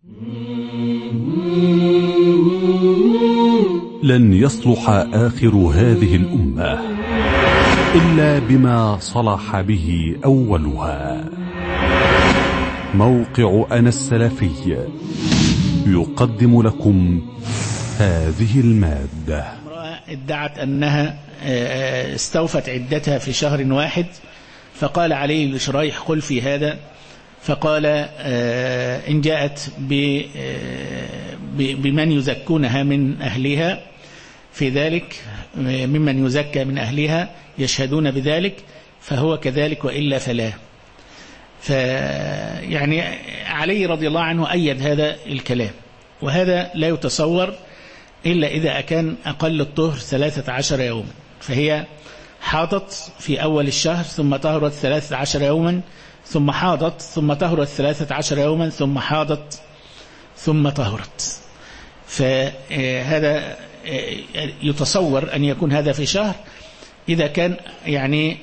لن يصلح آخر هذه الأمة إلا بما صلح به أولها. موقع أنا السلفي يقدم لكم هذه المادة. امرأة ادعت أنها استوفت عدتها في شهر واحد، فقال عليه لشريح قل في هذا، فقال إن جاءت بمن يزكونها من أهلها في ذلك، ممن يزكى من أهلها يشهدون بذلك فهو كذلك، وإلا فلا. فيعني علي رضي الله عنه أيد هذا الكلام، وهذا لا يتصور إلا إذا كان أقل الطهر 13 يوما، فهي حاضت في أول الشهر ثم طهرت 13 يوما، ثم حاضت ثم طهرت 13 يوما، ثم حاضت ثم طهرت. فهذا يتصور أن يكون هذا في شهر إذا كان يعني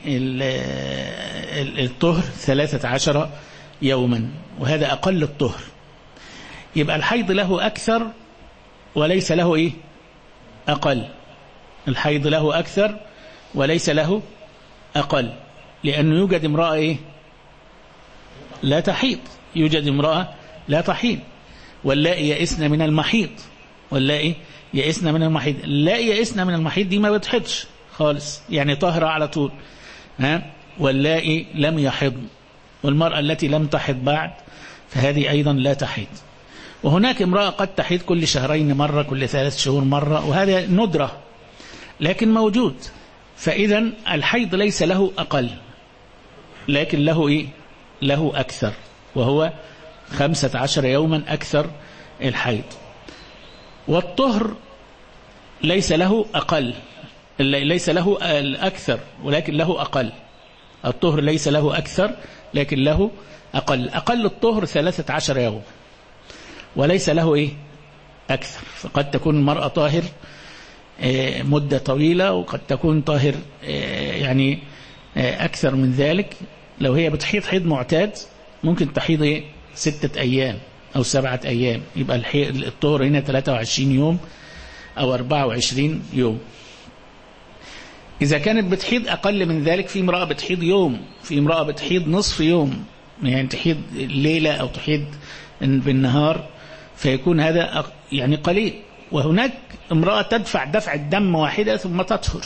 الطهر 13 يوما، وهذا أقل الطهر. يبقى الحيض له أكثر وليس له إيه؟ أقل. الحيض له أكثر وليس له أقل، لأنه يوجد امرأة إيه؟ لا تحيض، يوجد امرأة لا تحيض. واللائي يئسن من المحيض، واللائي يئسن من المحيض، اللائي يئسن من المحيض دي ما بتحضش خالص، يعني طاهرة على طول. واللائي لم يحض، والمرأة التي لم تحض بعد فهذه أيضا لا تحيض. وهناك امرأة قد تحيض كل شهرين مرة، كل 3 شهور مرة، وهذا ندرة لكن موجود. فإذا الحيض ليس له أقل، لكن له إيه؟ له أكثر، وهو 15 يوما أكثر الحيض. والطهر ليس له أقل، ليس له الأكثر ولكن له أقل. الطهر ليس له أكثر لكن له أقل. أقل الطهر 13 يوم وليس له إيه؟ أكثر. فقد تكون المرأة طاهر مدة طويلة، وقد تكون طاهر يعني أكثر من ذلك. لو هي بتحيض حيض معتاد ممكن تحيض إيه؟ 6 أيام أو 7 أيام، يبقى الطهر هنا 23 يوم أو 24 يوم. إذا كانت بتحيض أقل من ذلك، في امرأة بتحيض يوم، في امرأة بتحيض نصف يوم، يعني تحيض الليلة أو تحيض بالنهار، فيكون هذا يعني قليل. وهناك امرأة تدفع دفع الدم واحدة ثم تطهر.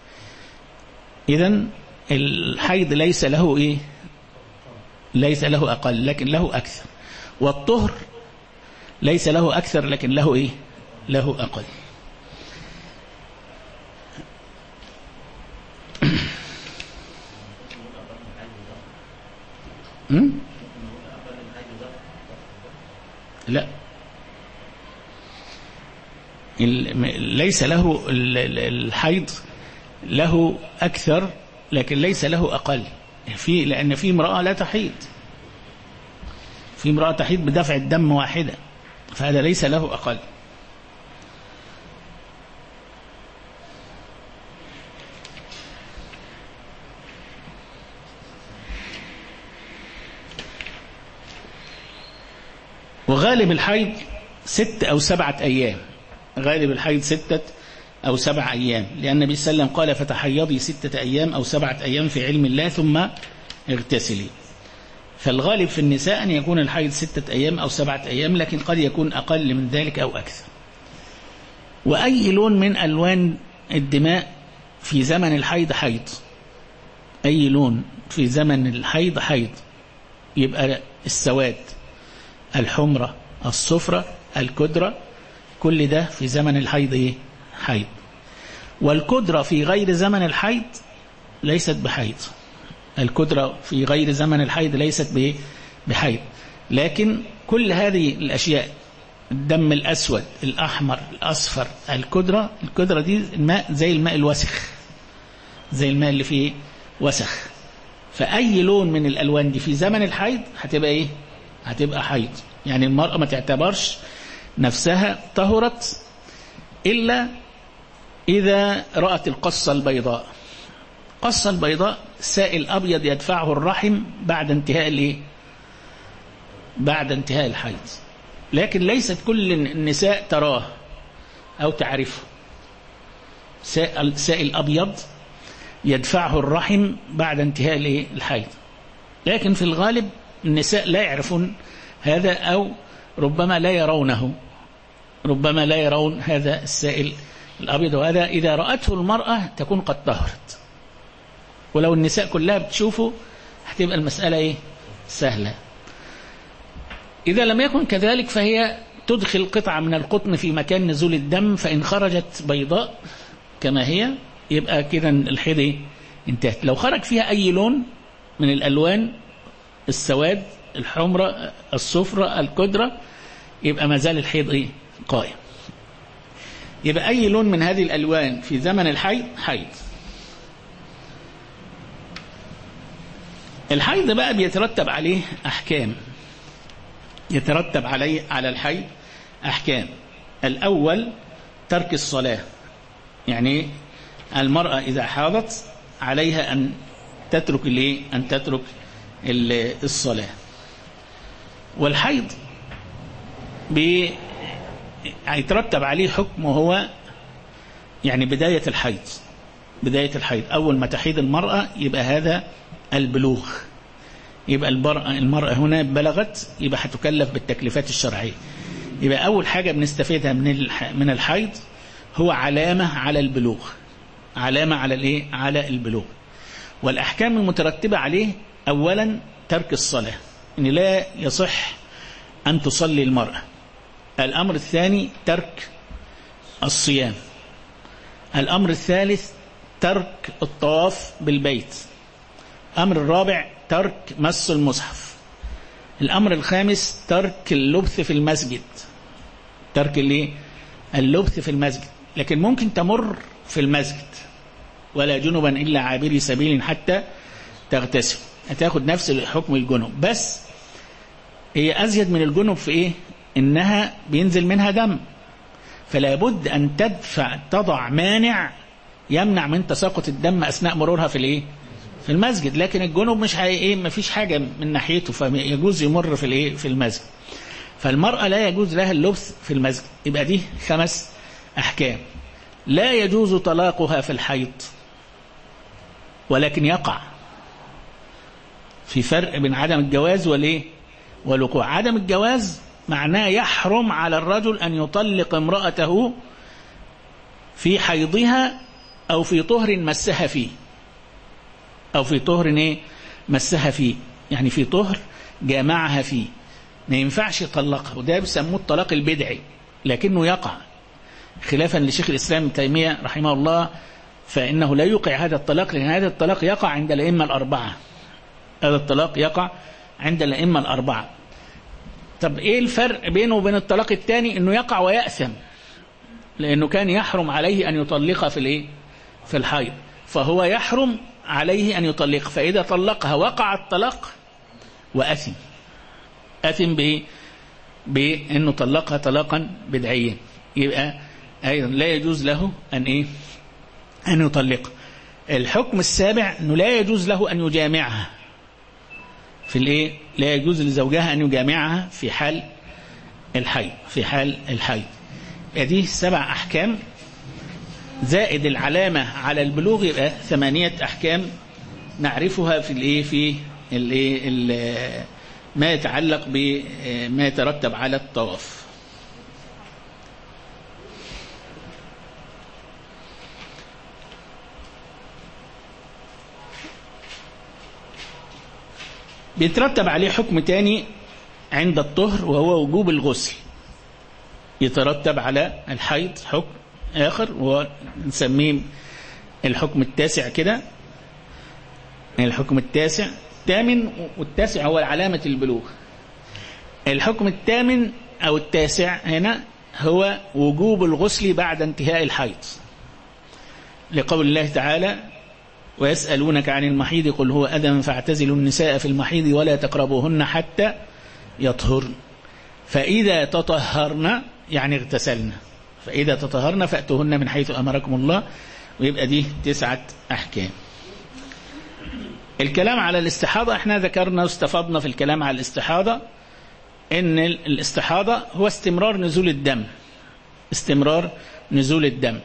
إذن الحيض ليس له إيه؟ ليس له أقل لكن له أكثر. والطهر ليس له أكثر لكن له إيه؟ له أقل. لا، ليس له الحيض له أكثر لكن ليس له أقل، لأن في امرأة لا تحيض، في امرأة تحيض بدفع الدم واحدة، فهذا ليس له أقل. وغالب الحيض 6 أو 7 أيام، غالب الحيض 6 أو 7 أيام، لأن النبي صلى الله عليه وسلم قال فتحيضي 6 أيام أو 7 أيام في علم الله ثم اغتسلي. فالغالب في النساء أن يكون الحيض 6 أيام أو 7 أيام، لكن قد يكون أقل من ذلك أو أكثر. وأي لون من ألوان الدماء في زمن الحيض حيض، أي لون في زمن الحيض حيض، يبقى السواد، الحمرة، الصفرة، الكدرة، كل ده في زمن الحيض إيه؟ حيض. والكدرة في غير زمن الحيض ليست بحيض، الكدرة في غير زمن الحيض ليست بحيض. لكن كل هذه الأشياء، الدم الأسود، الأحمر، الأصفر، الكدرة دي الماء زي الماء الوسخ، زي الماء اللي فيه وسخ. فأي لون من الألوان دي في زمن الحيض هتبقى إيه؟ هتبقى حيض. يعني المرأة ما تعتبرش نفسها طهرت إلا إذا رأت القصة البيضاء. قصة البيضاء سائل أبيض يدفعه الرحم بعد انتهاء الحيض. لكن ليست كل النساء تراه أو تعرفه. سائل أبيض يدفعه الرحم بعد انتهاء الحيض، لكن في الغالب النساء لا يعرفون هذا، أو ربما لا يرونه، ربما لا يرون هذا السائل الأبيض، وهذا إذا رأته المرأة تكون قد طهرت، ولو النساء كلها بتشوفه هتبقى المسألة سهلة. إذا لم يكن كذلك فهي تدخل قطعة من القطن في مكان نزول الدم، فإن خرجت بيضاء كما هي يبقى كده الحيض انتهت. لو خرج فيها أي لون من الألوان، السواد، الحمرة، الصفرة، الكدرة، يبقى ما زال الحيض قائم. يبقى أي لون من هذه الألوان في زمن الحيض حيض. الحيض بقى بيترتب عليه أحكام، يترتب على الحيض أحكام. الأول ترك الصلاة، يعني المرأة إذا حاضت عليها أن تترك الصلاة. والحيض يترتب عليه حكم، وهو يعني بداية الحيض. أول ما تحيض المرأة يبقى هذا البلوغ، يبقى المرأة هنا بلغت، يبقى هتكلف بالتكليفات الشرعية. يبقى أول حاجة بنستفيدها من الحيض هو علامة على البلوغ، علامة على البلوغ. والأحكام المترتبة عليه: أولا ترك الصلاة، إن لا يصح أن تصلي المرأة. الأمر الثاني ترك الصيام. الأمر الثالث ترك الطواف بالبيت. الأمر الرابع ترك مس المصحف. الأمر الخامس ترك اللبث في المسجد، اللبث في المسجد. لكن ممكن تمر في المسجد ولا جنبا إلا عابري سبيل حتى تغتسل، هتاخد نفس حكم الجنب، بس هي أزيد من الجنب في إنها بينزل منها دم، فلا بد أن تضع مانع يمنع من تساقط الدم أثناء مرورها في المسجد. لكن الجنب مش ما فيش حاجة من ناحيته، فيجوز يمر في المسجد. فالمرأة لا يجوز لها اللبث في المسجد. يبقى دي 5 أحكام. لا يجوز طلاقها في الحيض، ولكن يقع. في فرق بين عدم الجواز والوقوع. عدم الجواز معناه يحرم على الرجل أن يطلق امرأته في حيضها أو في طهر مسها فيه، مسها فيه، يعني في طهر جامعها فيه، ما ينفعش يطلقها. وده بيسموه الطلاق البدعي، لكنه يقع، خلافا لشيخ الإسلام ابن تيمية رحمه الله، فإنه لا يوقع هذا الطلاق، لأن هذا الطلاق يقع عند الأئمة الأربعة. طب إيه الفرق بينه وبين الطلاق الثاني؟ إنه يقع ويأثم، لأنه كان يحرم عليه أن يطلقها في الحيض، فهو يحرم عليه أن يطلق، فإذا طلقها وقع الطلاق وأثم. بأنه طلقها طلاقا بدعيا. يبقى أيضا لا يجوز له أن يطلق. الحكم السابع أنه لا يجوز له أن يجامعها لا يجوز لزوجها أن يجامعها في حال الحيض. هذه 7 أحكام زائد العلامة على البلوغ، يبقى 8 أحكام نعرفها في ما يتعلق بما يترتب على الطواف. بيترتب عليه حكم تاني عند الطهر، وهو وجوب الغسل. يترتب على الحيض حكم آخر، ونسميه الحكم التاسع كده. الحكم الثامن والتاسع هو علامة البلوغ. الحكم الثامن أو التاسع هنا هو وجوب الغسل بعد انتهاء الحيض، لقول الله تعالى: ويسألونك عن المحيض قل هو أذى فاعتزلوا النساء في المحيض ولا تقربوهن حتى يطهرن فإذا تطهرن، يعني اغتسلن، فإذا تطهرن فأتوهن من حيث أمركم الله. ويبقى دي 9 أحكام. الكلام على الاستحاضة احنا ذكرنا واستفضنا في الكلام على الاستحاضة ان الاستحاضة هو استمرار نزول الدم، استمرار نزول الدم.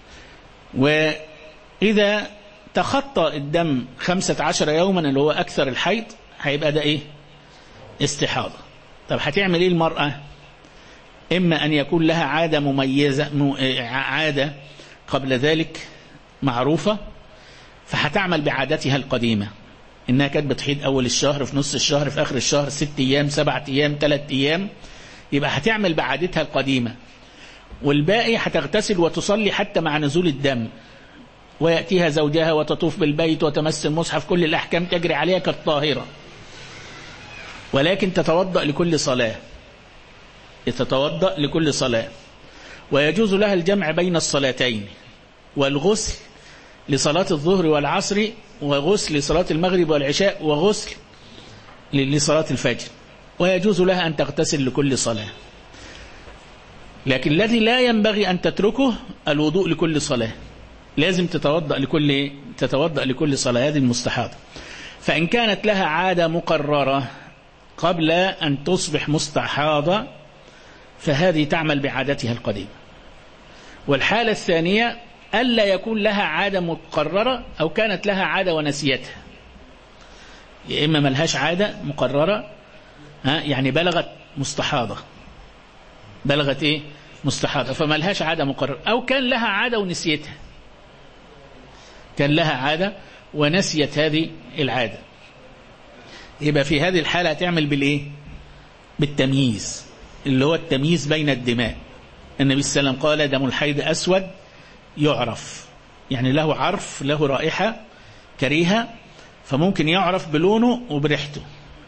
وإذا تخطى الدم 15 يوما اللي هو أكثر الحيض هيبقى ده إيه؟ استحاضة. طب هتعمل إيه المرأة؟ إما أن يكون لها عادة مميزة، عادة قبل ذلك معروفة، فهتعمل بعادتها القديمة، إنها كانت بتحيض أول الشهر، في نص الشهر، في آخر الشهر، 6 أيام 7 أيام 3 أيام، يبقى هتعمل بعادتها القديمة، والباقي هتغتسل وتصلي حتى مع نزول الدم، ويأتيها زوجها وتطوف بالبيت وتمس المصحف، كل الأحكام تجري عليها كالطاهرة، ولكن تتوضأ لكل صلاة، تتوضأ لكل صلاة. ويجوز لها الجمع بين الصلاتين، والغسل لصلاة الظهر والعصر، وغسل لصلاة المغرب والعشاء، وغسل لصلاة الفجر، ويجوز لها أن تغتسل لكل صلاة. لكن الذي لا ينبغي أن تتركه الوضوء لكل صلاة، لازم تتوضأ لكل صلاة، هذه المستحاضة. فإن كانت لها عادة مقررة قبل أن تصبح مستحاضة فهذه تعمل بعادتها القديمة. والحالة الثانية ألا يكون لها عادة مقررة، أو كانت لها عادة ونسيتها، يا إما ملهاش عادة مقررة، يعني بلغت مستحاضة، بلغت إيه؟ مستحاضة، فملهاش عادة مقررة، أو كان لها عادة ونسيتها، كان لها عادة ونسيت هذه العادة، يبقى في هذه الحالة تعمل بالإيه؟ بالتمييز، اللي هو التمييز بين الدماء. النبي صلى الله عليه وسلم قال: دم الحيض أسود يعرف، يعني له عرف، له رائحة كريهة، فممكن يعرف بلونه وبريحته.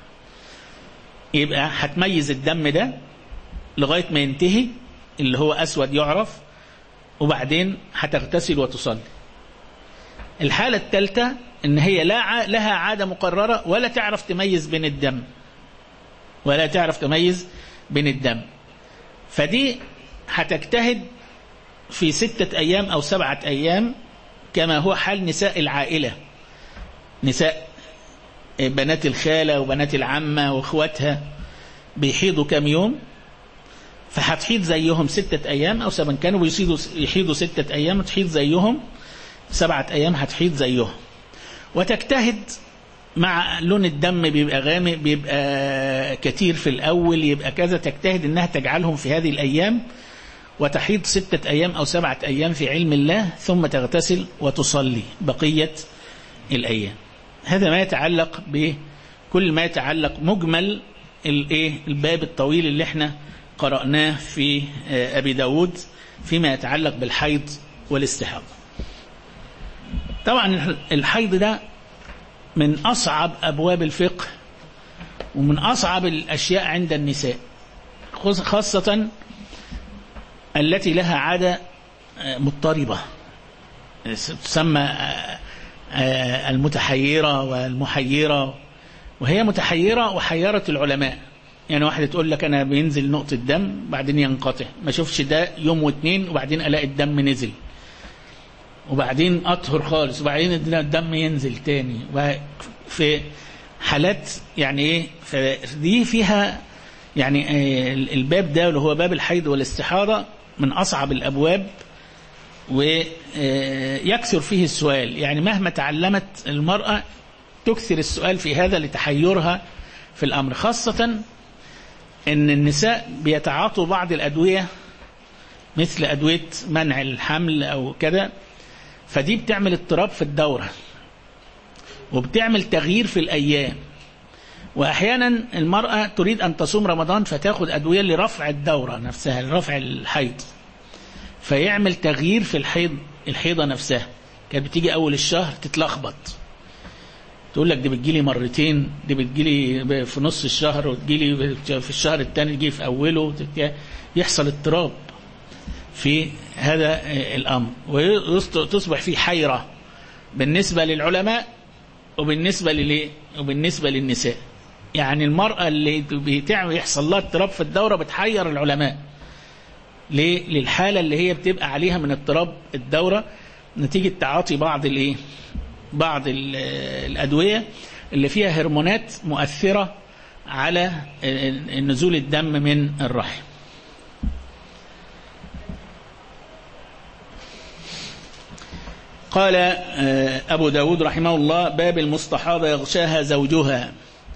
يبقى هتميز الدم ده لغاية ما ينتهي اللي هو أسود يعرف، وبعدين هتغتسل وتصلي. الحالة الثالثة إن هي لا لها عادة مقررة، ولا تعرف تميز بين الدم، ولا تعرف تميز بين الدم، فدي هتجتهد في 6 أيام أو 7 أيام، كما هو حال نساء العائلة، نساء بنات الخالة وبنات العمة وإخواتها بيحيضوا كم يوم، فهتحيض زيهم 6 أيام أو 7، كانوا يحيضوا 6 أيام، تحيض زيهم 7 أيام، هتحيض زيهم. وتجتهد مع لون الدم، بيبقى غامق، بيبقى كتير في الأول، يبقى كذا، تجتهد إنها تجعلهم في هذه الأيام، وتحيض 6 أيام أو 7 أيام في علم الله، ثم تغتسل وتصلي بقية الأيام. هذا ما يتعلق بكل ما يتعلق مجمل الباب الطويل اللي احنا قرأناه في أبي داود فيما يتعلق بالحيض والاستحاضة. طبعا الحيض ده من أصعب أبواب الفقه، ومن أصعب الأشياء عند النساء، خاصة التي لها عادة مضطربة، تسمى المتحيرة والمحيرة، وهي متحيرة وحيرة العلماء. يعني واحدة تقول لك أنا بينزل نقطة دم بعدين ينقطع، ما شوفش ده يوم و2 وبعدين ألاقي الدم نزل، وبعدين أطهر خالص، وبعدين الدم ينزل تاني، في حالات يعني إيه. فدي فيها يعني الباب ده اللي هو باب الحيض والاستحاضة من أصعب الأبواب، ويكثر فيه السؤال. يعني مهما تعلمت المرأة تكثر السؤال في هذا لتحيرها في الأمر، خاصة أن النساء بيتعاطوا بعض الأدوية مثل أدوية منع الحمل أو كذا، فدي بتعمل اضطراب في الدورة، وبتعمل تغيير في الأيام. وأحيانا المرأة تريد أن تصوم رمضان فتاخد أدوية لرفع الدورة نفسها، لرفع الحيض، فيعمل تغيير في الحيضة نفسها. كانت بتيجي أول الشهر تتلخبط، تقول لك دي بتجيلي مرتين، دي بتجيلي في نص الشهر، وتجيلي في الشهر الثاني، تجي في أوله، يحصل اضطراب في هذا الأمر، وتصبح في حيرة بالنسبة للعلماء وبالنسبة للنساء. يعني المرأة اللي يحصل لها اضطراب في الدورة بتحير العلماء للحالة اللي هي بتبقى عليها من اضطراب الدورة نتيجة تعاطي بعض الأدوية اللي فيها هرمونات مؤثرة على نزول الدم من الرحم. قال أبو داود رحمه الله: باب المستحاضة يغشاها زوجها.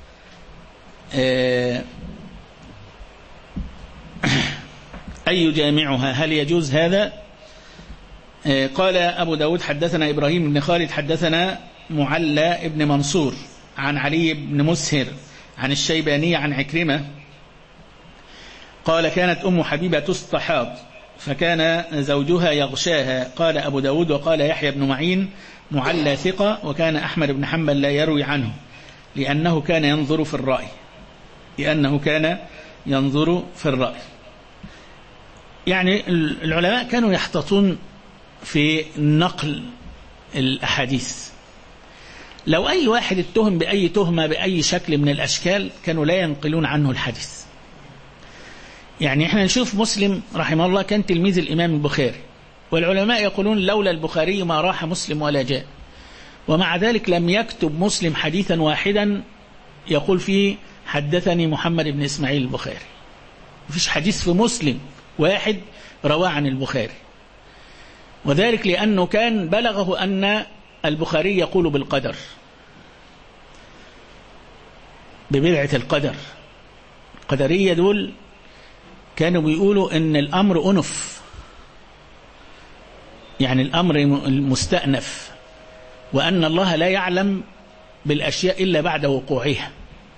أي يجامعها، هل يجوز هذا؟ قال أبو داود: حدثنا إبراهيم بن خالد حدثنا معلى بن منصور عن علي بن مسهر عن الشيباني عن عكرمة قال: كانت أم حبيبة تستحاض فكان زوجها يغشاها. قال أبو داود: وقال يحيى بن معين: معلى ثقة، وكان أحمد بن حنبل لا يروي عنه لأنه كان ينظر في الرأي. يعني العلماء كانوا يحتاطون في نقل الأحاديث. لو أي واحد اتهم بأي تهمة بأي شكل من الأشكال كانوا لا ينقلون عنه الحديث. يعني احنا نشوف مسلم رحمه الله كان تلميذ الإمام البخاري، والعلماء يقولون لولا البخاري ما راح مسلم ولا جاء، ومع ذلك لم يكتب مسلم حديثا واحدا يقول فيه حدثني محمد بن إسماعيل البخاري. مفيش حديث في مسلم واحد رواه عن البخاري، وذلك لأنه كان بلغه أن البخاري يقول بالقدر، ببدعة القدر. القدرية دول كانوا بيقولوا ان الامر انف، يعني الامر المستأنف، وان الله لا يعلم بالاشياء الا بعد وقوعها.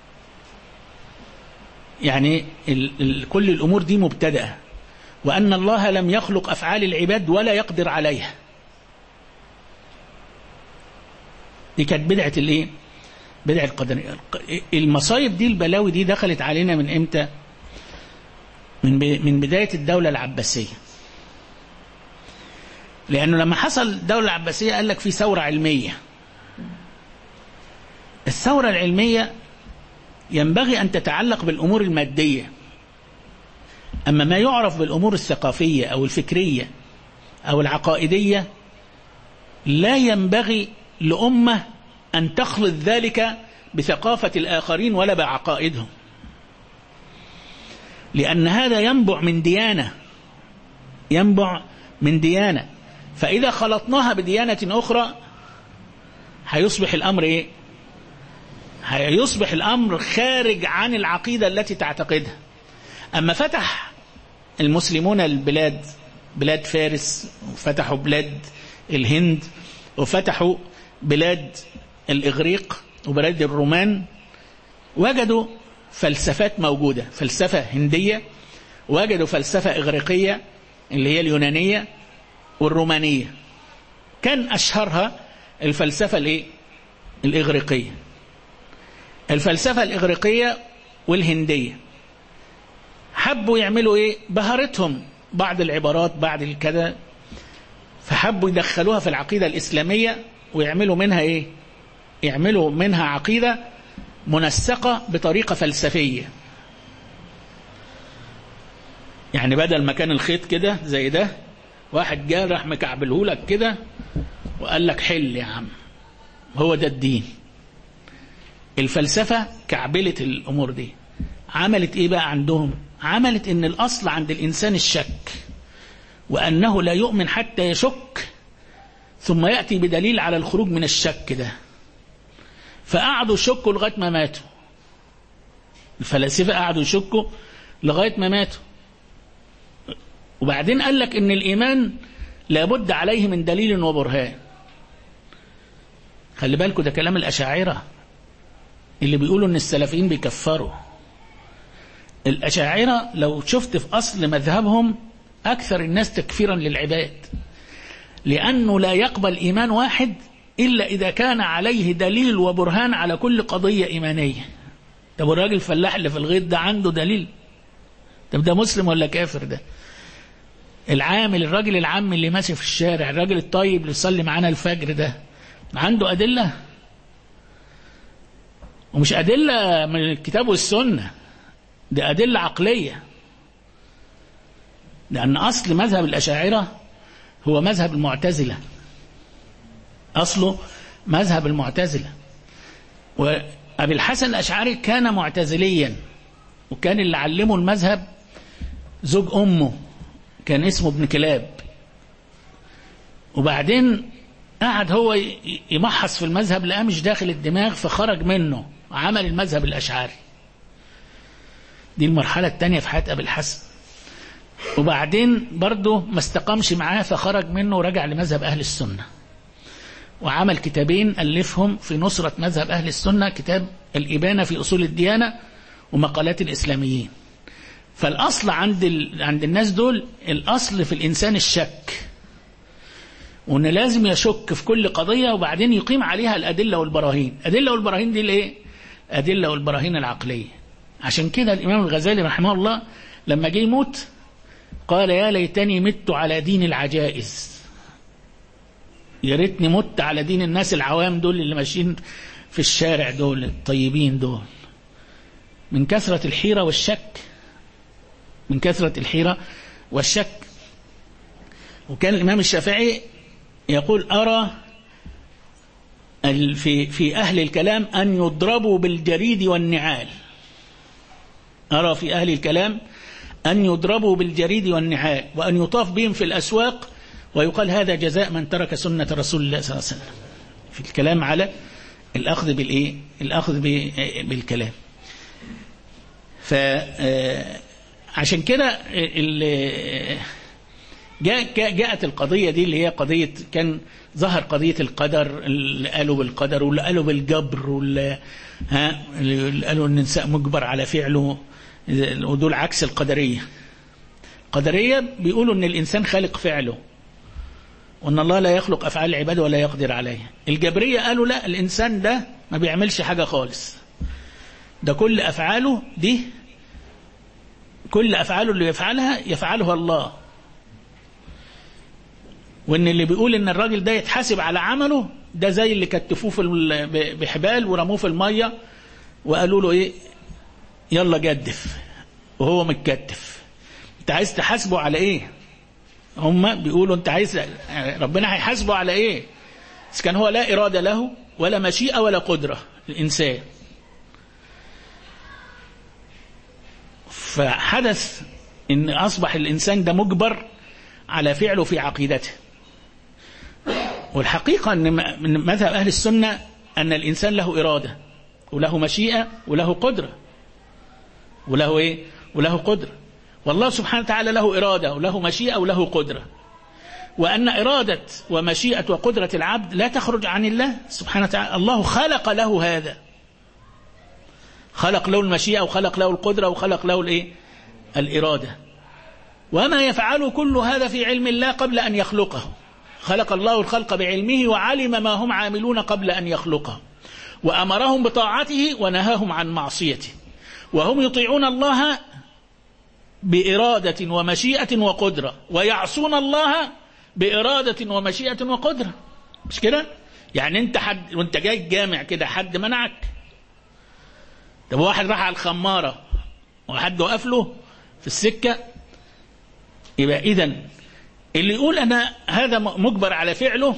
يعني كل الامور دي مبتدأة، وان الله لم يخلق افعال العباد ولا يقدر عليها. دي كانت بدعة الايه؟ بدعة القدرية. المصايب دي، البلاوي دي دخلت علينا من امتى؟ من بداية الدولة العباسية. لأنه لما حصل الدولة العباسية قال لك في ثورة علمية. الثورة العلمية ينبغي أن تتعلق بالأمور المادية، أما ما يعرف بالأمور الثقافية أو الفكرية أو العقائدية لا ينبغي لأمة أن تخلط ذلك بثقافة الآخرين ولا بعقائدهم، لأن هذا ينبع من ديانة، فإذا خلطناها بديانة أخرى هيصبح الأمر إيه؟ هيصبح الأمر خارج عن العقيدة التي تعتقدها. أما فتح المسلمون البلاد، بلاد فارس، وفتحوا بلاد الهند، وفتحوا بلاد الإغريق وبلاد الرومان، وجدوا فلسفات موجودة، فلسفة هندية، وجدوا فلسفة إغريقية اللي هي اليونانية والرومانية. كان أشهرها الفلسفة الإغريقية. الفلسفة الإغريقية والهندية حبوا يعملوا إيه؟ بهرتهم بعض العبارات بعض الكذا، فحبوا يدخلوها في العقيدة الإسلامية ويعملوا منها إيه؟ يعملوا منها عقيدة منسقة بطريقة فلسفية. يعني بدل ما كان الخيط كده زي ده، واحد جاء راح مكعبلهولك كده وقال لك حل يا عم، هو ده الدين. الفلسفة كعبلت الأمور دي، عملت إيه بقى عندهم؟ عملت إن الأصل عند الإنسان الشك، وأنه لا يؤمن حتى يشك ثم يأتي بدليل على الخروج من الشك ده. فقعدوا يشكوا لغاية ما ماتوا. الفلاسفة قعدوا يشكوا لغاية ما ماتوا. وبعدين قال لك إن الإيمان لابد عليه من دليل وبرهان. خلي بالكوا ده كلام الأشاعرة اللي بيقولوا إن السلفيين بيكفروا. الأشاعرة لو شفت في أصل مذهبهم أكثر الناس تكفيرا للعباد، لأنه لا يقبل إيمان واحد إلا إذا كان عليه دليل وبرهان على كل قضية إيمانية. طب الراجل الفلاح اللي في الغيط ده عنده دليل؟ طب ده مسلم ولا كافر؟ ده العامل، الراجل العام اللي ماشي في الشارع، الراجل الطيب اللي يصلي معانا الفجر، ده عنده أدلة؟ ومش أدلة من الكتاب والسنة، ده أدلة عقلية. لأن أصل مذهب الأشاعرة هو مذهب المعتزلة، أصله مذهب المعتزلة. أبي الحسن الأشعري كان معتزليا، وكان اللي علمه المذهب زوج أمه كان اسمه ابن كلاب، وبعدين قعد هو يمحص في المذهب لقاه مش داخل الدماغ فخرج منه وعمل المذهب الأشعري. دي المرحلة الثانية في حياة أبي الحسن. وبعدين برضه ما استقامش معاه فخرج منه ورجع لمذهب أهل السنة، وعمل كتابين ألفهم في نصرة مذهب أهل السنة، كتاب الإبانة في أصول الديانة ومقالات الإسلاميين. فالأصل عند الناس دول، الأصل في الإنسان الشك، وأن لازم يشك في كل قضية وبعدين يقيم عليها الأدلة والبراهين. أدلة والبراهين دي الإيه؟ أدلة والبراهين العقلية. عشان كده الإمام الغزالي رحمه الله لما جه يموت قال يا ليتني مت على دين العجائز، يا ريتني مت على دين الناس العوام دول اللي ماشيين في الشارع دول الطيبين دول، من كثرة الحيرة والشك، من كثرة الحيرة والشك. وكان الإمام الشافعي يقول أرى في أهل الكلام أن يضربوا بالجريد والنعال، أرى في أهل الكلام أن يضربوا بالجريد والنعال وأن يطاف بهم في الأسواق ويقال هذا جزاء من ترك سنة رسول الله صلى الله عليه وسلم، في الكلام على الأخذ بالإيه؟ الأخذ بالكلام. فعشان كده جاءت القضية دي اللي هي قضية، كان ظهر قضية القدر، اللي قالوا بالقدر واللي قالوا بالجبر واللي قالوا ان الانسان مجبر على فعله، ودول عكس القدرية. القدرية بيقولوا ان الانسان خالق فعله وان الله لا يخلق افعال العباد ولا يقدر عليها. الجبرية قالوا لا، الانسان ده ما بيعملش حاجة خالص، ده كل افعاله دي، كل افعاله اللي يفعلها الله، وان اللي بيقول ان الراجل ده يتحاسب على عمله ده زي اللي كتفوه بحبال ورموه في المية وقالوا له ايه يلا جدف وهو متكتف، انت عايز تحاسبه على ايه؟ هم بيقولوا انت عايز ربنا هيحاسبه على ايه؟ بس كان هو لا إرادة له ولا مشيئة ولا قدرة الإنسان. فحدث ان أصبح الإنسان ده مجبر على فعله في عقيدته. والحقيقة أن من مذهب أهل السنة أن الإنسان له إرادة وله مشيئة وله قدرة، وله إيه؟ وله قدرة. والله سبحانه وتعالى له إرادة وله مشيئة وله قدرة، وأن إرادة ومشيئة وقدرة العبد لا تخرج عن الله سبحانه وتعالى. الله خلق له هذا، خلق له المشيئة وخلق له القدرة وخلق له الإيه؟ الإرادة. وما يفعل كل هذا في علم الله قبل أن يخلقه. خلق الله الخلق بعلمه وعلم ما هم عاملون قبل أن يخلقه، وأمرهم بطاعته ونهاهم عن معصيته، وهم يطيعون الله بإرادة ومشيئة وقدرة، ويعصون الله بإرادة ومشيئة وقدرة. مش كده؟ يعني انت حد وانت جاي الجامع كده حد منعك؟ طب واحد راح على الخمارة وحد وقف له في السكة، يبقى إذن اللي يقول أنا هذا مجبر على فعله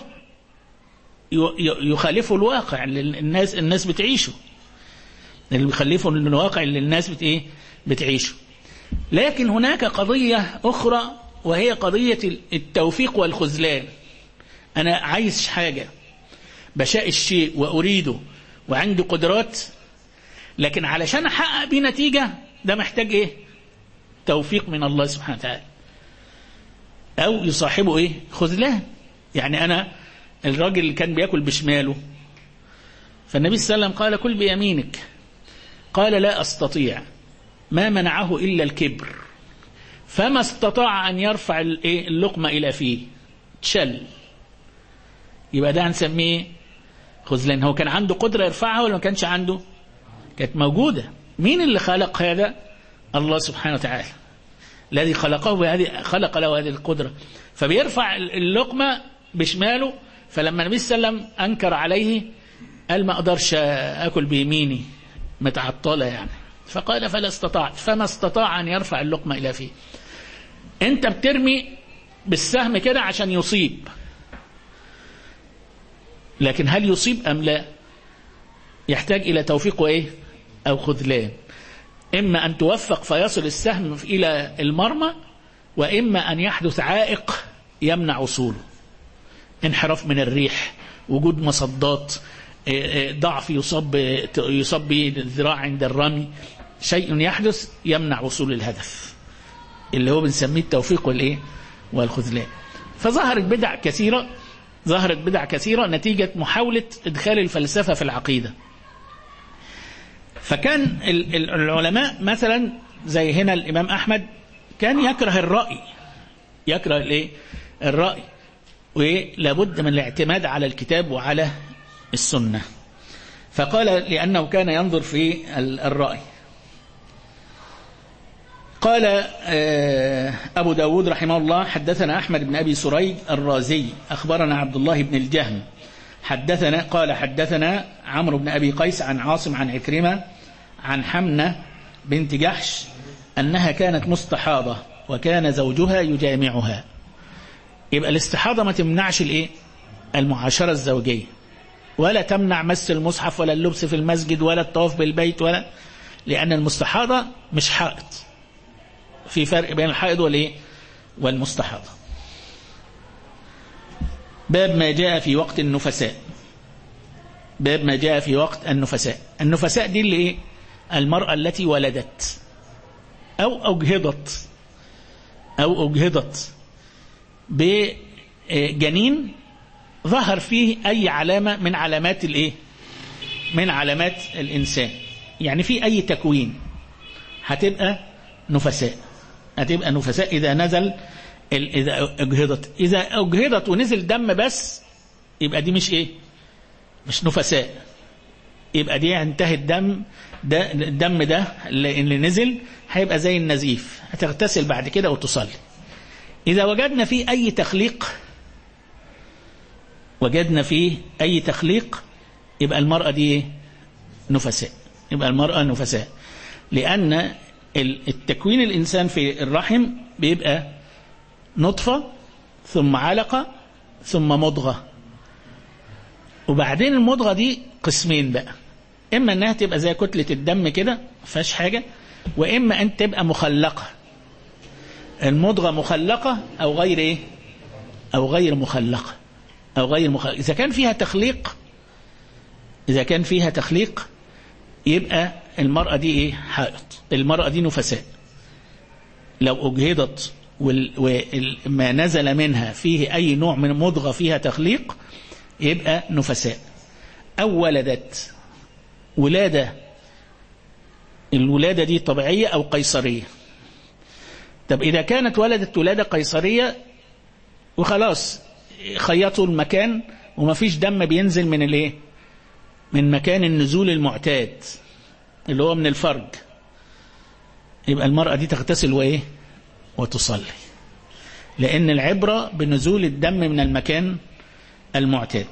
يخالفه الواقع اللي الناس بتعيشه، اللي بيخالفه الواقع اللي الناس بتعيشه. لكن هناك قضية أخرى وهي قضية التوفيق والخذلان. أنا عايز حاجة، بشاء الشيء وأريده وعندي قدرات، لكن علشان أحقق بيه نتيجة ده محتاج إيه؟ توفيق من الله سبحانه وتعالى، أو يصاحبه إيه؟ خذلان. يعني أنا الراجل اللي كان بيأكل بشماله، فالنبي صلى الله عليه وسلم قال كل بيمينك، قال لا أستطيع، ما منعه إلا الكبر، فما استطاع أن يرفع اللقمة إلى فيه، تشل. يبقى ده هنسميه خذلان. هو كان عنده قدرة يرفعها ولا ما كانش عنده؟ كانت موجودة. مين اللي خلق هذا؟ الله سبحانه وتعالى الذي خلقه بهذه، خلق له هذه القدرة، فبيرفع اللقمة بشماله. فلما النبي صلى الله عليه وسلم أنكر عليه قال ما أقدرش أكل بيميني متعطلة يعني، فقال فلا استطاع، فما استطاع أن يرفع اللقمة إلى فيه. أنت بترمي بالسهم كده عشان يصيب، لكن هل يصيب أم لا؟ يحتاج إلى توفيق وإيه أو خذلان، إما أن توفق فيصل السهم إلى المرمى، وإما أن يحدث عائق يمنع وصوله، انحراف من الريح، وجود مصدات، ضعف يصاب به الذراع عند الرمي، شيء يحدث يمنع وصول الهدف اللي هو بنسميه التوفيق والإيه والخذلان. فظهرت بدع كثيرة نتيجة محاولة إدخال الفلسفة في العقيدة. فكان العلماء مثلا زي هنا الإمام أحمد كان يكره الرأي، ولابد من الاعتماد على الكتاب وعلى السنة. فقال لأنه كان ينظر في الرأي. قال أبو داود رحمه الله: حدثنا أحمد بن أبي سريج الرازي أخبرنا عبد الله بن الجهم حدثنا عمرو بن أبي قيس عن عاصم عن عكرمة عن حمنة بنت جحش أنها كانت مستحاضة وكان زوجها يجامعها. يبقى الاستحاضة ما تمنعش المعاشرة الزوجية، ولا تمنع مس المصحف ولا اللبس في المسجد ولا الطواف بالبيت، لأن المستحاضة مش حائض. في فرق بين الحائض والمستحاضة. باب ما جاء في وقت النفساء. النفساء دي اللي المرأة التي ولدت أو أجهضت بجنين ظهر فيه أي علامة من علامات الإنسان، يعني في أي تكوين، هتبقى نفساء إذا نزل إذا أجهضت ونزل دم بس، يبقى دي مش نفساء، يبقى دي انتهى الدم ده اللي نزل هيبقى زي النزيف، هتغتسل بعد كده وتصلي. إذا وجدنا فيه أي تخليق يبقى المرأة دي نفساء، لأن التكوين الإنسان في الرحم بيبقى نطفة ثم علقة ثم مضغة، وبعدين المضغة دي قسمين بقى، إما أنها تبقى زي كتلة الدم كده فيهاش حاجة، وإما أن تبقى مخلقة. المضغة مخلقة أو غير مخلقة. إذا كان فيها تخليق يبقى المرأة دي حائض، المرأة دي نفساء. لو أجهضت وما نزل منها فيه أي نوع من مضغة فيها تخليق يبقى نفساء. أو ولدت الولادة دي طبيعية أو قيصرية. طب إذا كانت ولدت ولادة قيصرية وخلاص خيطوا المكان وما فيش دم بينزل من مكان النزول المعتاد اللي هو من الفرج، يبقى المرأة دي تغتسل وتصلي، لأن العبرة بنزول الدم من المكان المعتاد.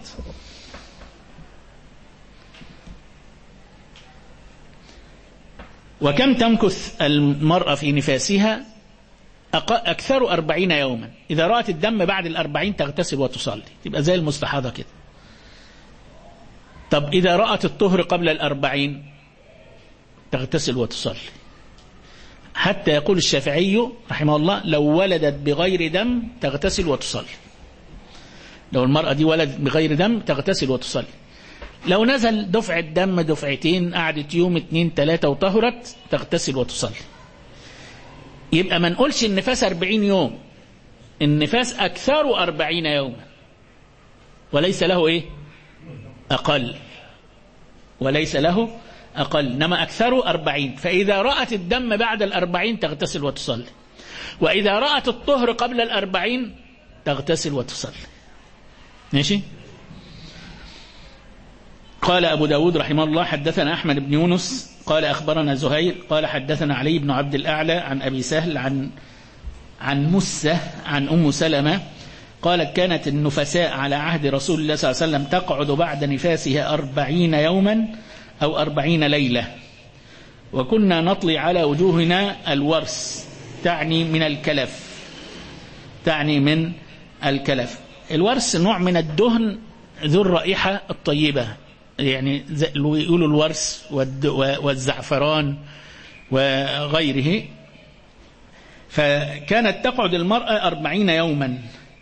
وكم تمكث المرأة في نفاسها؟ أكثر 40 يوما. إذا رأت الدم بعد 40 تغتسل وتصلي، تبقى زي المستحاضة كده. طب إذا رأت الطهر قبل 40 تغتسل وتصلي، حتى يقول الشافعي رحمه الله: لو ولدت بغير دم تغتسل وتصلي. لو المرأة دي ولدت بغير دم تغتسل وتصلي. لو نزل دفعة دم دفعتين، قعدت يوم 2 3 وطهرت، تغتسل وتصلي. يبقى ما نقولش النفاس 40 يوم، النفاس أكثر 40 يوما، وليس له أقل، إنما أكثر 40. فإذا رأت الدم بعد 40 تغتسل وتصلي، وإذا رأت الطهر قبل 40 تغتسل وتصلي. ماشي. قال أبو داود رحمه الله: حدثنا أحمد بن يونس قال أخبرنا زهير قال حدثنا علي بن عبد الأعلى عن أبي سهل عن مسة عن أم سلمة قالت: كانت النفساء على عهد رسول الله صلى الله عليه وسلم تقعد بعد نفاسها 40 يوما أو 40 ليلة، وكنا نطلي على وجوهنا الورس، تعني من الكلف. الورس نوع من الدهن ذو الرائحة الطيبة يعني يقولوا الورس والزعفران وغيره. فكانت تقعد المرأة 40 يوما،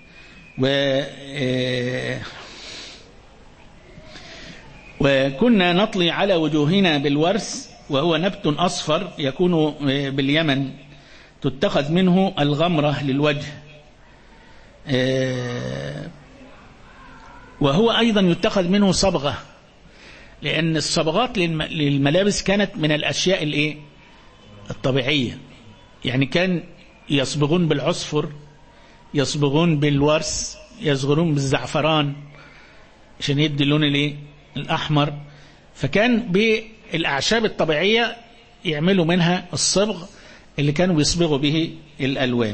وكنا نطلي على وجوهنا بالورس، وهو نبت أصفر يكون باليمن، تتخذ منه الغمرة للوجه، وهو أيضا يتخذ منه صبغة، لأن الصبغات للملابس كانت من الأشياء الطبيعية. يعني كان يصبغون بالعصفر، يصبغون بالورس، يصبغون بالزعفران عشان يدي اللون الأحمر. فكان بالأعشاب الطبيعية يعملوا منها الصبغ اللي كانوا بيصبغوا به الألوان،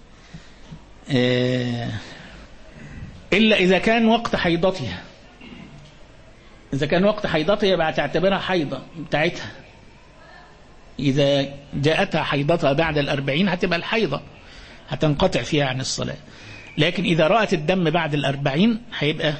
إلا إذا كان وقت حيضتها. إذا كان وقت حيضتها يبقى تعتبرها حيضة بتاعتها. إذا جاءتها حيضتها بعد 40 هتبقى الحيضة، هتنقطع فيها عن الصلاة. لكن إذا رأت الدم بعد 40 هيبقى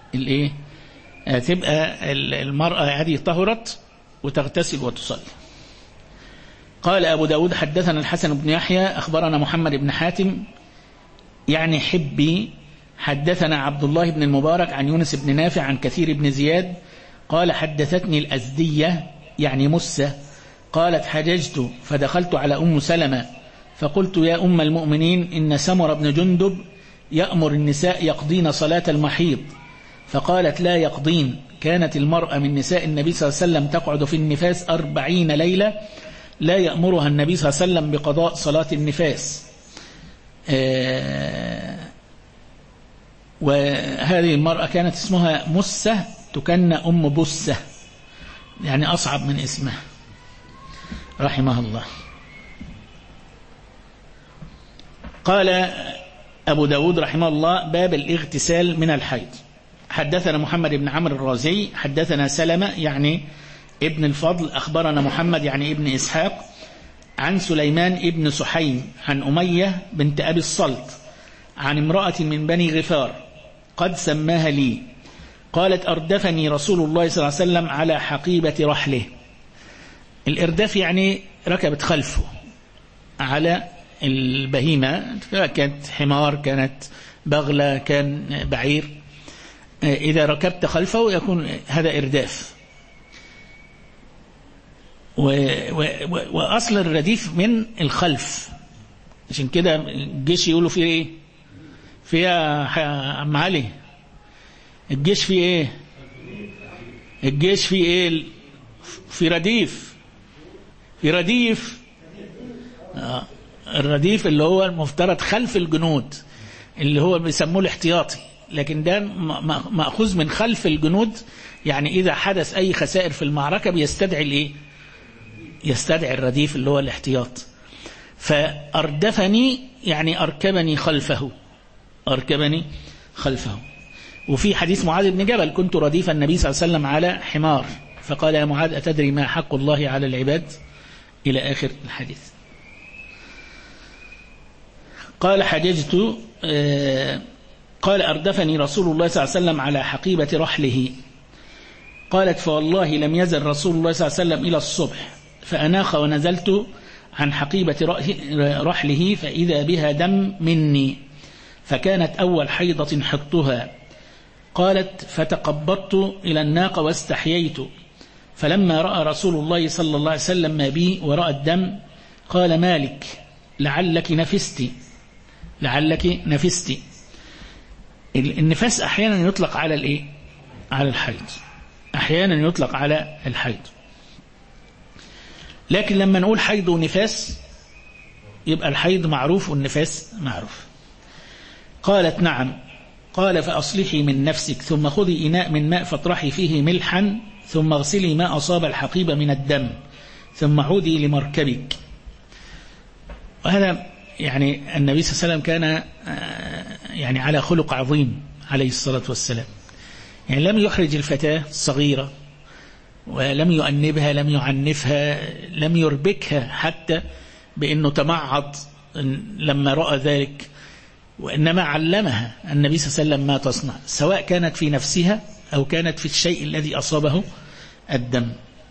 هتبقى المرأة هذه طهرت وتغتسل وتصلي. قال أبو داود حدثنا الحسن بن يحيى أخبرنا محمد بن حاتم يعني حبي حدثنا عبد الله بن المبارك عن يونس بن نافع عن كثير بن زياد قال حدثتني الأزدية يعني مسة قالت حججت فدخلت على أم سلمة فقلت يا أم المؤمنين إن سمر بن جندب يأمر النساء يقضين صلاة المحيض، فقالت لا يقضين. كانت المرأة من نساء النبي صلى الله عليه وسلم تقعد في النفاس 40 ليلة لا يأمرها النبي صلى الله عليه وسلم بقضاء صلاة النفاس. وهذه المرأة كانت اسمها مسة تكنى أم بسة، يعني أصعب من اسمها رحمه الله. قال أبو داود رحمه الله باب الاغتسال من الحيض. حدثنا محمد بن عمرو الرازي حدثنا سلمة يعني ابن الفضل أخبرنا محمد يعني ابن إسحاق عن سليمان ابن سحيم عن أمية بنت أبي الصلت عن امرأة من بني غفار قد سماها لي قالت أردفني رسول الله صلى الله عليه وسلم على حقيبة رحله. الإرداف يعني ركبت خلفه على البهيمة، كانت حمار كانت بغلة كان بعير، إذا ركبت خلفه يكون هذا إرداف. وأصل الرديف من الخلف، عشان كده الجيش يقولوا فيه إيه؟ فيها عم علي الجيش فيه إيه؟ الجيش فيه إيه؟ في رديف، في رديف. الرديف اللي هو المفترض خلف الجنود اللي هو بيسموه الاحتياطي، لكن ده مأخوذ من خلف الجنود، يعني إذا حدث أي خسائر في المعركة بيستدعي الإيه؟ يستدعي الرديف اللي هو الاحتياط. فأردفني يعني أركبني خلفه، أركبني خلفه. وفي حديث معاذ بن جبل كنت رديف النبي صلى الله عليه وسلم على حمار فقال يا معاذ أتدري ما حق الله على العباد إلى آخر الحديث. قال حججت قال أردفني رسول الله صلى الله عليه وسلم على حقيبة رحله. قالت فوالله لم يزل رسول الله صلى الله عليه وسلم إلى الصبح فأناخ ونزلت عن حقيبة رحله فإذا بها دم مني فكانت أول حيضة حطها. قالت فتقبضت إلى الناقة واستحييت فلما رأى رسول الله صلى الله عليه وسلم ما بي ورأى الدم قال مالك لعلك نفستي، لعلك نفستي. النفاس أحيانا يطلق على الإيه؟ على الحيض، أحيانا يطلق على الحيض، لكن لما نقول حيض ونفاس يبقى الحيض معروف والنفاس معروف. قالت نعم. قال فأصلحي من نفسك ثم خذي إناء من ماء فاطرحي فيه ملحا ثم اغسلي ما أصاب الحقيبة من الدم ثم عودي لمركبك. وهذا يعني النبي صلى الله عليه وسلم كان يعني على خلق عظيم عليه الصلاة والسلام، يعني لم يحرج الفتاة الصغيرة ولم يؤنبها لم يعنفها لم يربكها حتى بأنه تمعض لما رأى ذلك، وإنما علمها النبي صلى الله عليه وسلم ما تصنع، سواء كانت في نفسها أو كانت في الشيء الذي أصابه الدم.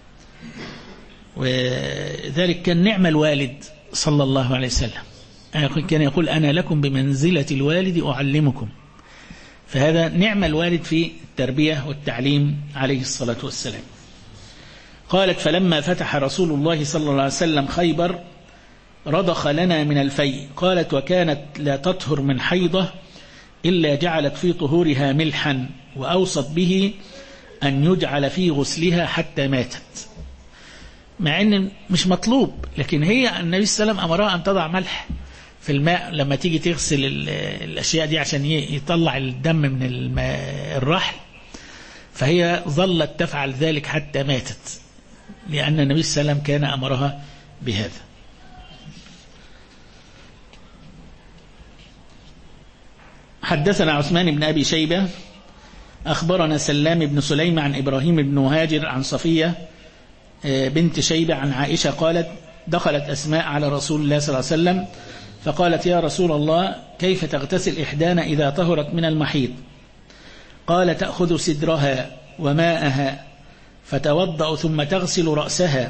وذلك كان نعم الوالد صلى الله عليه وسلم، كان يقول أنا لكم بمنزلة الوالد أعلمكم، فهذا نعم الوالد في التربية والتعليم عليه الصلاة والسلام. قالت فلما فتح رسول الله صلى الله عليه وسلم خيبر رضخ لنا من الفيء. قالت وكانت لا تطهر من حيضة إلا جعلت في طهورها ملحا، وأوصت به أن يجعل في غسلها حتى ماتت، مع أن مش مطلوب، لكن هي النبي صلى الله عليه وسلم أمرها أن تضع ملح في الماء لما تيجي تغسل الأشياء دي عشان يطلع الدم من الرحل، فهي ظلت تفعل ذلك حتى ماتت، لأن النبي صلى الله عليه وسلم كان أمرها بهذا. حدثنا عثمان بن أبي شيبة أخبرنا سلام بن سليم عن إبراهيم بن مهاجر عن صفية بنت شيبة عن عائشة قالت دخلت أسماء على رسول الله صلى الله عليه وسلم فقالت يا رسول الله كيف تغتسل إحدانا إذا طهرت من المحيض؟ قال تأخذ سدرها وماءها فتوضأ ثم تغسل رأسها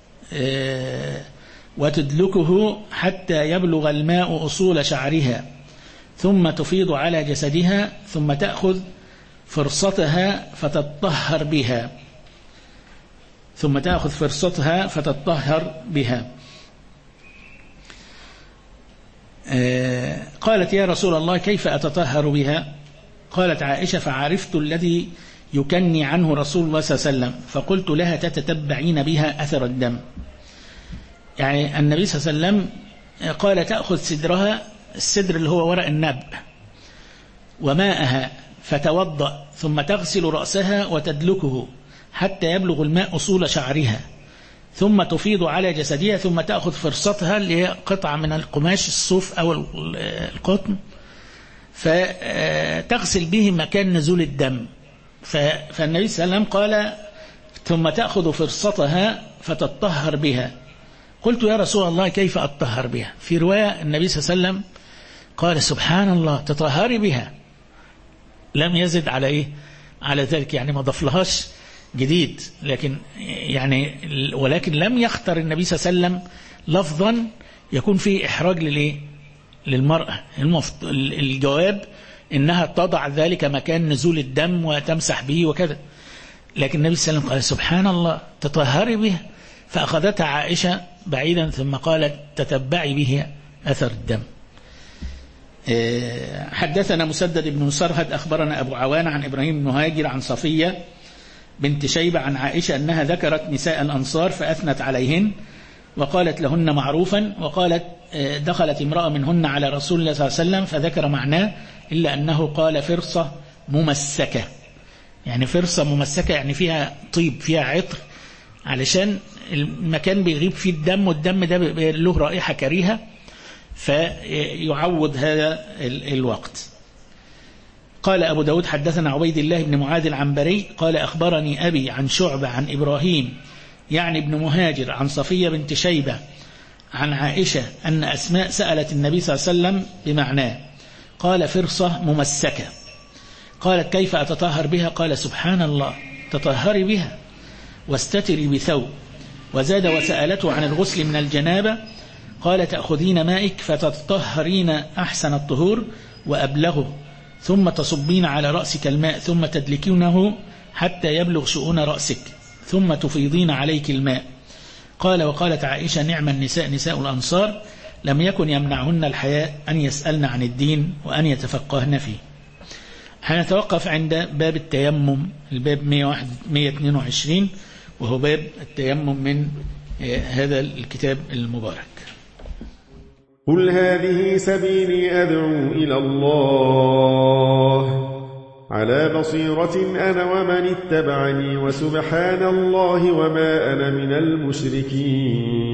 وتدلكه حتى يبلغ الماء أصول شعرها، ثم تفيض على جسدها، ثم تأخذ فرصتها فتطهر بها. قالت يا رسول الله كيف أتطهر بها؟ قالت عائشة فعرفت الذي يكني عنه رسول الله صلى الله عليه وسلم فقلت لها تتتبعين بها أثر الدم. يعني النبي صلى الله عليه وسلم قال تأخذ سدرها، السدر اللي هو ورق النبأ، وماءها فتوضأ ثم تغسل رأسها وتدلكه حتى يبلغ الماء أصول شعرها، ثم تفيض على جسدها، ثم تأخذ فرصتها اللي هي قطعة من القماش الصوف أو القطن فتغسل به مكان نزول الدم. فالنبي صلى الله عليه وسلم قال ثم تأخذ فرصتها فتطهر بها. قلت يا رسول الله كيف أطهر بها؟ في رواية النبي صلى الله عليه وسلم قال سبحان الله تطهري بها، لم يزد على على ذلك، يعني ما ضفلهاش جديد، ولكن لم يختر النبي صلى الله عليه وسلم لفظا يكون فيه إحراج للمرأة. الجواب إنها تضع ذلك مكان نزول الدم وتمسح به وكذا، لكن النبي صلى الله عليه وسلم قال سبحان الله تطهري بها، فأخذتها عائشة بعيدا ثم قالت تتبعي به أثر الدم. حدثنا مسدد بن مسرهد أخبرنا أبو عوان عن إبراهيم بن مهاجر عن صفية بنت شيبة عن عائشة أنها ذكرت نساء الأنصار فأثنت عليهن وقالت لهن معروفا، وقالت دخلت امرأة منهن على رسول الله صلى الله عليه وسلم فذكر معناه إلا أنه قال فرصة ممسكة، يعني فرصة ممسكة يعني فيها طيب فيها عطر، علشان المكان بيغيب فيه الدم، والدم ده له رائحة كريهة فيعوض هذا الوقت. قال أبو داود حدثنا عبيد الله بن معاذ العنبري قال أخبرني أبي عن شعبة عن إبراهيم يعني ابن مهاجر عن صفية بنت شيبة عن عائشة أن أسماء سألت النبي صلى الله عليه وسلم بمعناه، قال فرصة ممسكة. قالت كيف أتطهر بها؟ قال سبحان الله تطهري بها واستتري بثوب. وزاد وسألته عن الغسل من الجنابة قال تأخذين مائك فتطهرين أحسن الطهور وأبلغه، ثم تصبين على رأسك الماء ثم تدلكينه حتى يبلغ شؤون رأسك، ثم تفيضين عليك الماء. قال وقالت عائشة نعم النساء نساء الأنصار لم يكن يمنعهن الحياء أن يسألن عن الدين وأن يتفقهن فيه. هنتوقف عند باب التيمم، الباب 122 وهو باب التيمم من هذا الكتاب المبارك. قل هذه سبيلي أدعو إلى الله على بصيرة أنا ومن اتبعني وسبحان الله وما أنا من المشركين.